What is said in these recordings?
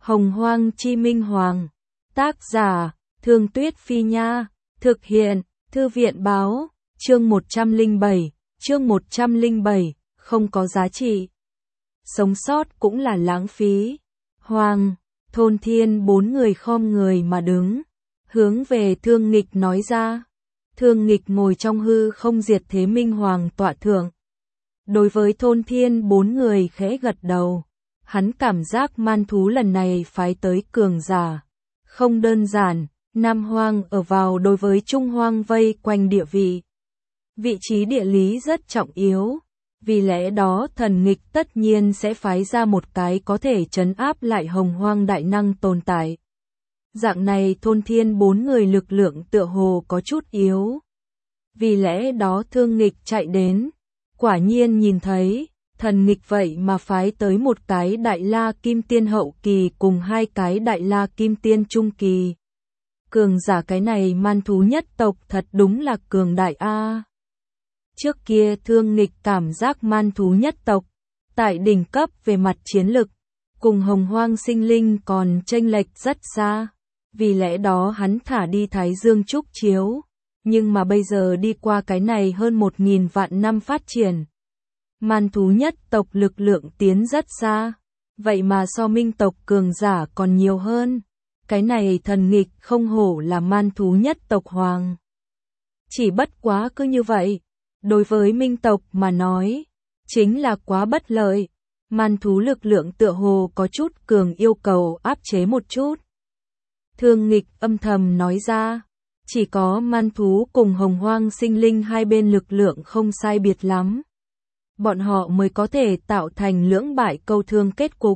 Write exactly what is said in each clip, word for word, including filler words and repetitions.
Hồng Hoang Chi Minh Hoàng. Tác giả, Thương Tuyết Phi Nha. Thực hiện, Thư viện Báo. Chương một trăm lẻ bảy. Chương một trăm lẻ bảy. Không có giá trị. Sống sót cũng là lãng phí. Hoàng. Thôn Thiên bốn người khom người mà đứng, hướng về Thương Nghịch nói ra. Thương Nghịch ngồi trong hư không diệt thế minh hoàng tọa thượng. Đối với Thôn Thiên bốn người khẽ gật đầu. Hắn cảm giác man thú lần này phái tới cường giả không đơn giản. Nam Hoang ở vào đối với Trung Hoang vây quanh địa vị. Vị trí địa lý rất trọng yếu. Vì lẽ đó Thần Nghịch tất nhiên sẽ phái ra một cái có thể trấn áp lại Hồng Hoang đại năng tồn tại. Dạng này Thôn Thiên bốn người lực lượng tựa hồ có chút yếu. Vì lẽ đó Thương Nghịch chạy đến. Quả nhiên nhìn thấy, Thần Nghịch vậy mà phái tới một cái Đại La Kim Tiên hậu kỳ cùng hai cái Đại La Kim Tiên trung kỳ. Cường giả cái này man thú nhất tộc thật đúng là cường đại a. Trước kia Thương Nghịch cảm giác man thú nhất tộc, tại đỉnh cấp về mặt chiến lực, cùng Hồng Hoang sinh linh còn chênh lệch rất xa. Vì lẽ đó hắn thả đi Thái Dương Trúc Chiếu. Nhưng mà bây giờ đi qua cái này hơn một nghìn vạn năm phát triển. Man thú nhất tộc lực lượng tiến rất xa. Vậy mà so minh tộc cường giả còn nhiều hơn. Cái này Thần Nghịch không hổ là man thú nhất tộc hoàng. Chỉ bất quá cứ như vậy. Đối với minh tộc mà nói, chính là quá bất lợi. Man thú lực lượng tựa hồ có chút cường yêu cầu áp chế một chút. Thương Nghịch âm thầm nói ra, chỉ có man thú cùng Hồng Hoang sinh linh hai bên lực lượng không sai biệt lắm. Bọn họ mới có thể tạo thành lưỡng bại câu thương kết cục.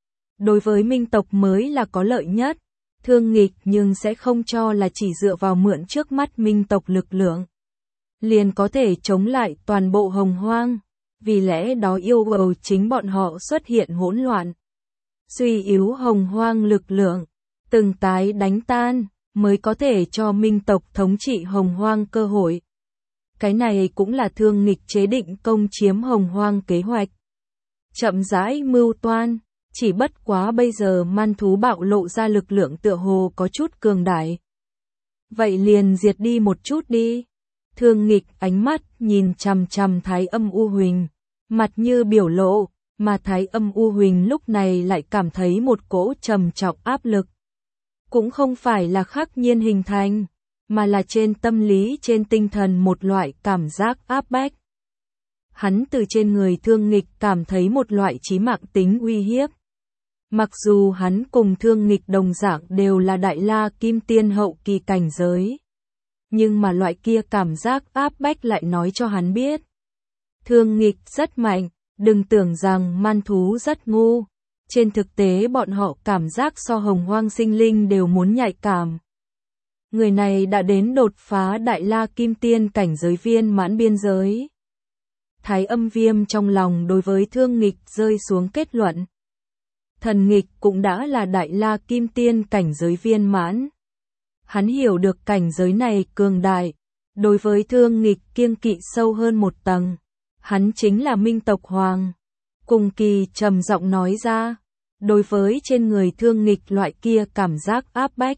Đối với minh tộc mới là có lợi nhất. Thương Nghịch nhưng sẽ không cho là chỉ dựa vào mượn trước mắt minh tộc lực lượng liền có thể chống lại toàn bộ Hồng Hoang. Vì lẽ đó yêu cầu chính bọn họ xuất hiện hỗn loạn. Suy yếu Hồng Hoang lực lượng, từng cái đánh tan, mới có thể cho minh tộc thống trị Hồng Hoang cơ hội. Cái này cũng là Thương Nghịch chế định công chiếm Hồng Hoang kế hoạch. Chậm rãi mưu toan, chỉ bất quá bây giờ man thú bạo lộ ra lực lượng tựa hồ có chút cường đại. Vậy liền diệt đi một chút đi. Thương Nghịch ánh mắt nhìn chằm chằm Thái Âm U Huỳnh, mặt như biểu lộ, mà Thái Âm U Huỳnh lúc này lại cảm thấy một cỗ trầm trọng áp lực. Cũng không phải là khắc nhiên hình thành, mà là trên tâm lý trên tinh thần một loại cảm giác áp bách. Hắn từ trên người Thương Nghịch cảm thấy một loại chí mạng tính uy hiếp. Mặc dù hắn cùng Thương Nghịch đồng dạng đều là Đại La Kim Tiên hậu kỳ cảnh giới. Nhưng mà loại kia cảm giác áp bách lại nói cho hắn biết. Thương Nghịch rất mạnh, đừng tưởng rằng man thú rất ngu. Trên thực tế bọn họ cảm giác so Hồng Hoang sinh linh đều muốn nhạy cảm. Người này đã đến đột phá Đại La Kim Tiên cảnh giới viên mãn biên giới. Thái Âm Viêm trong lòng đối với Thương Nghịch rơi xuống kết luận. Thần Nghịch cũng đã là Đại La Kim Tiên cảnh giới viên mãn. Hắn hiểu được cảnh giới này cường đại. Đối với Thương Nghịch kiêng kỵ sâu hơn một tầng. Hắn chính là minh tộc hoàng. Cùng kỳ trầm giọng nói ra. Đối với trên người Thương Nghịch loại kia cảm giác áp bách.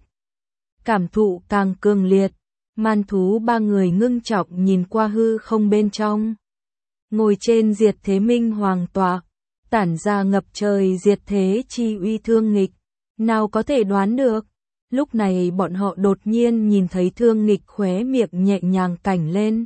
Cảm thụ càng cường liệt. Man thú ba người ngưng trọng nhìn qua hư không bên trong. Ngồi trên diệt thế minh hoàng tọa. Tản ra ngập trời diệt thế chi uy Thương Nghịch. Nào có thể đoán được. Lúc này bọn họ đột nhiên nhìn thấy Thương Nghịch khóe miệng nhẹ nhàng cảnh lên.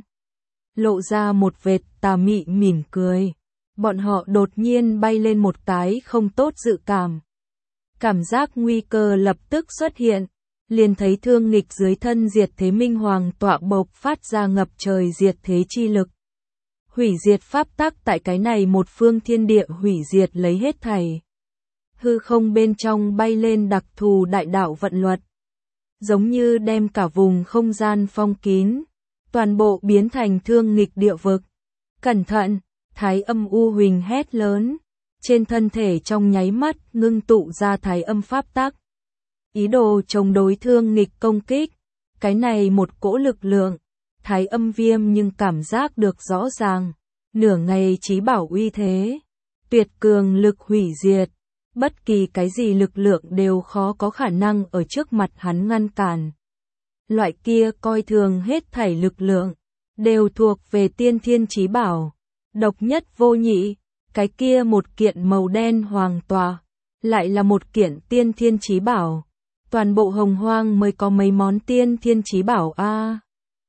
Lộ ra một vệt tà mị mỉm cười. Bọn họ đột nhiên bay lên một cái không tốt dự cảm. Cảm giác nguy cơ lập tức xuất hiện. Liền thấy Thương Nghịch dưới thân diệt thế minh hoàng tọa bộc phát ra ngập trời diệt thế chi lực. Hủy diệt pháp tắc tại cái này một phương thiên địa hủy diệt lấy hết thảy. Hư không bên trong bay lên đặc thù đại đạo vận luật. Giống như đem cả vùng không gian phong kín. Toàn bộ biến thành Thương Nghịch địa vực. Cẩn thận, Thái Âm U Huỳnh hét lớn. Trên thân thể trong nháy mắt ngưng tụ ra Thái Âm pháp tắc. Ý đồ chống đối Thương Nghịch công kích. Cái này một cỗ lực lượng. Thái Âm Viêm nhưng cảm giác được rõ ràng. Nửa ngày chí bảo uy thế. Tuyệt cường lực hủy diệt. Bất kỳ cái gì lực lượng đều khó có khả năng ở trước mặt hắn ngăn cản. Loại kia coi thường hết thảy lực lượng, đều thuộc về tiên thiên chí bảo, độc nhất vô nhị, cái kia một kiện màu đen hoàng tòa, lại là một kiện tiên thiên chí bảo. Toàn bộ Hồng Hoang mới có mấy món tiên thiên chí bảo a. À.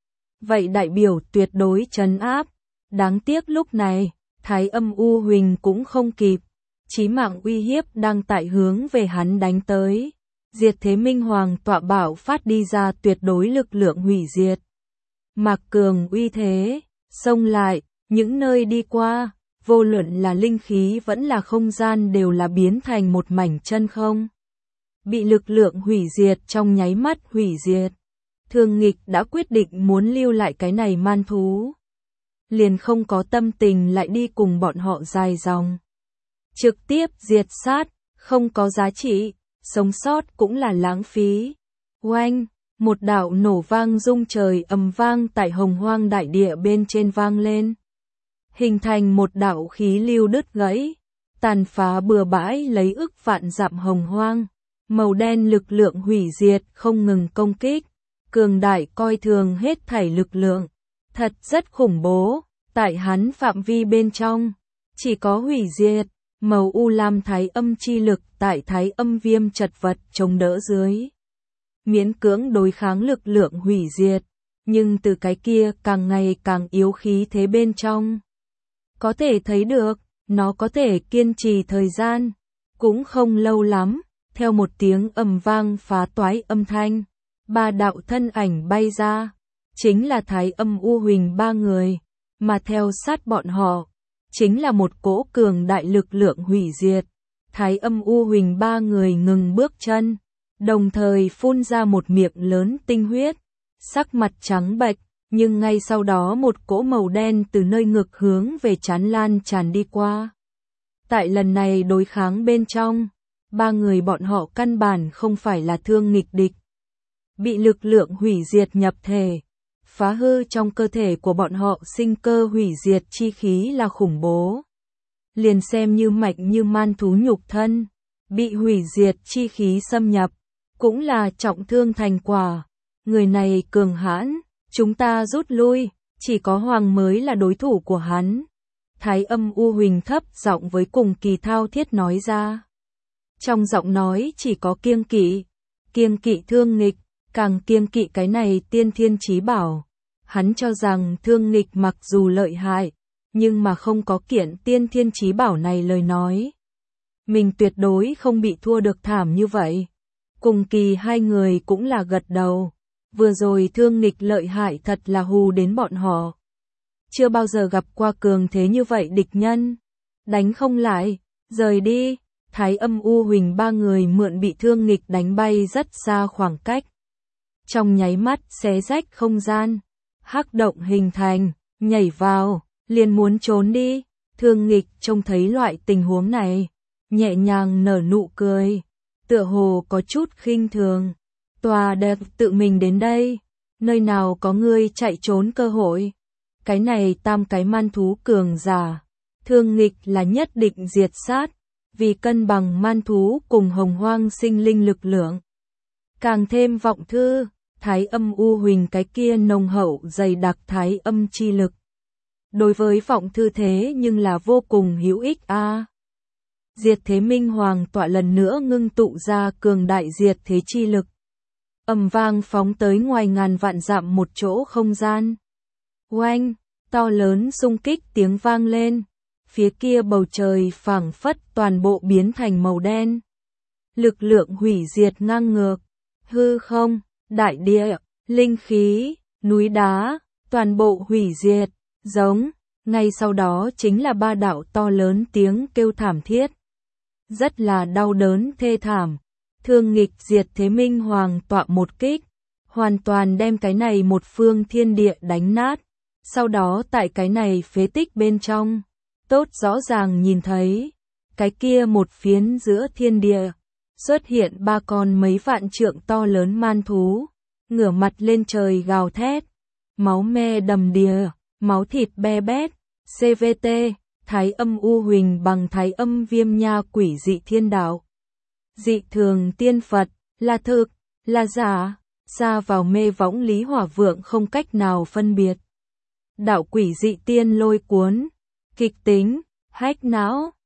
Vậy đại biểu tuyệt đối trấn áp, đáng tiếc lúc này, Thái Âm U Huỳnh cũng không kịp, chí mạng uy hiếp đang tại hướng về hắn đánh tới. Diệt Thế Minh Hoàng tọa bảo phát đi ra tuyệt đối lực lượng hủy diệt. Mạc Cường uy thế, xông lại, những nơi đi qua, vô luận là linh khí vẫn là không gian đều là biến thành một mảnh chân không. Bị lực lượng hủy diệt trong nháy mắt hủy diệt. Thương Nghịch đã quyết định muốn lưu lại cái này man thú. Liền không có tâm tình lại đi cùng bọn họ dài dòng. Trực tiếp diệt sát, không có giá trị, sống sót cũng là lãng phí. Oanh, một đạo nổ vang rung trời ầm vang tại Hồng Hoang đại địa bên trên vang lên. Hình thành một đạo khí lưu đứt gãy, tàn phá bừa bãi lấy ức vạn dặm Hồng Hoang. Màu đen lực lượng hủy diệt không ngừng công kích, cường đại coi thường hết thảy lực lượng, thật rất khủng bố, tại hắn phạm vi bên trong, chỉ có hủy diệt, màu u lam thái âm chi lực tại thái âm viêm chật vật chống đỡ dưới. Miễn cưỡng đối kháng lực lượng hủy diệt, nhưng từ cái kia càng ngày càng yếu khí thế bên trong. Có thể thấy được, nó có thể kiên trì thời gian, cũng không lâu lắm. Theo một tiếng ầm vang phá toái âm thanh, ba đạo thân ảnh bay ra, chính là Thái Âm U Huỳnh ba người, mà theo sát bọn họ, chính là một cỗ cường đại lực lượng hủy diệt. Thái Âm U Huỳnh ba người ngừng bước chân, đồng thời phun ra một miệng lớn tinh huyết, sắc mặt trắng bệch, nhưng ngay sau đó một cỗ màu đen từ nơi ngực hướng về trán lan tràn đi qua. Tại lần này đối kháng bên trong, ba người bọn họ căn bản không phải là Thương Nghịch địch. Bị lực lượng hủy diệt nhập thể, phá hư trong cơ thể của bọn họ sinh cơ hủy diệt chi khí là khủng bố. Liền xem như mạnh như man thú nhục thân, bị hủy diệt chi khí xâm nhập, cũng là trọng thương thành quả. Người này cường hãn, chúng ta rút lui, chỉ có Hoàng mới là đối thủ của hắn. Thái Âm U Huỳnh thấp giọng với cùng kỳ thao thiết nói ra. Trong giọng nói chỉ có kiêng kỵ, kiêng kỵ Thương Nghịch, càng kiêng kỵ cái này tiên thiên chí bảo. Hắn cho rằng Thương Nghịch mặc dù lợi hại, nhưng mà không có kiện tiên thiên chí bảo này lời nói. Mình tuyệt đối không bị thua được thảm như vậy. Cùng kỳ hai người cũng là gật đầu. Vừa rồi Thương Nghịch lợi hại thật là hù đến bọn họ. Chưa bao giờ gặp qua cường thế như vậy địch nhân. Đánh không lại, rời đi. Thái Âm U Huỳnh ba người mượn bị Thương Nghịch đánh bay rất xa khoảng cách. Trong nháy mắt xé rách không gian, hắc động hình thành, nhảy vào, liền muốn trốn đi. Thương Nghịch trông thấy loại tình huống này, nhẹ nhàng nở nụ cười, tựa hồ có chút khinh thường. Tòa đẹp tự mình đến đây, nơi nào có ngươi chạy trốn cơ hội. Cái này tam cái man thú cường giả, Thương Nghịch là nhất định diệt sát. Vì cân bằng man thú cùng Hồng Hoang sinh linh lực lượng. Càng thêm vọng thư, Thái Âm U Huỳnh cái kia nồng hậu dày đặc thái âm chi lực. Đối với vọng thư thế nhưng là vô cùng hữu ích a. À. Diệt Thế Minh Hoàng tọa lần nữa ngưng tụ ra cường đại diệt thế chi lực. Ầm vang phóng tới ngoài ngàn vạn dặm một chỗ không gian. Oanh, to lớn xung kích tiếng vang lên. Phía kia bầu trời phảng phất toàn bộ biến thành màu đen. Lực lượng hủy diệt ngang ngược, hư không, đại địa, linh khí, núi đá, toàn bộ hủy diệt, giống, ngay sau đó chính là ba đạo to lớn tiếng kêu thảm thiết. Rất là đau đớn thê thảm, Thương Nghịch Diệt Thế Minh Hoàng tọa một kích, hoàn toàn đem cái này một phương thiên địa đánh nát, sau đó tại cái này phế tích bên trong. Tốt rõ ràng nhìn thấy, cái kia một phiến giữa thiên địa, xuất hiện ba con mấy vạn trượng to lớn man thú, ngửa mặt lên trời gào thét, máu me đầm đìa, máu thịt be bét, xê vê tê, Thái âm u huỳnh bằng thái âm viêm nha quỷ dị thiên đạo. Dị thường tiên Phật, là thực, là giả, ra vào mê võng Lý Hỏa Vượng không cách nào phân biệt. Đạo quỷ dị tiên lôi cuốn, kịch tính, hách não,